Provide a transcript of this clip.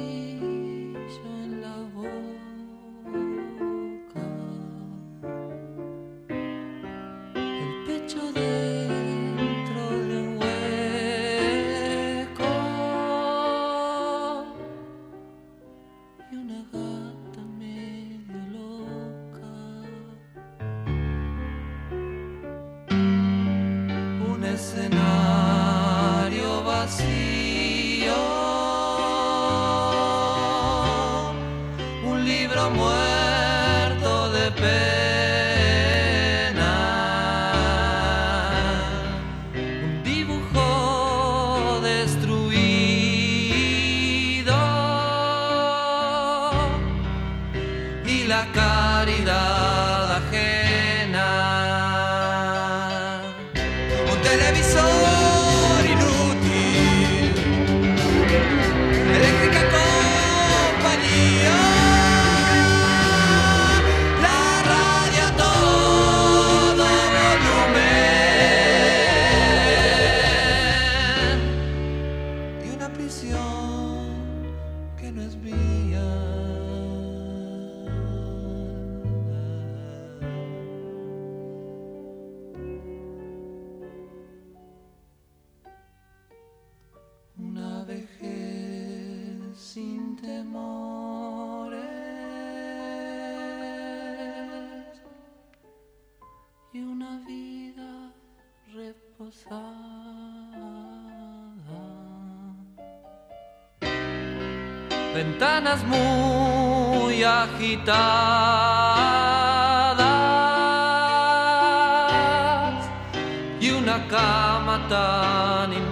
cigarrillo en la boca, el pecho dentro de un hueco y una gata medio loca. Un escenario vacío, un libro muerto de pena, un dibujo destruido y la caridad ajena. Un televisor inútil, eléctrica compañía, la radio a todo volumen y una prisión que no es mía. Una vejez sin temores y una vida reposada. Ventanas muy agitadas y una cama tan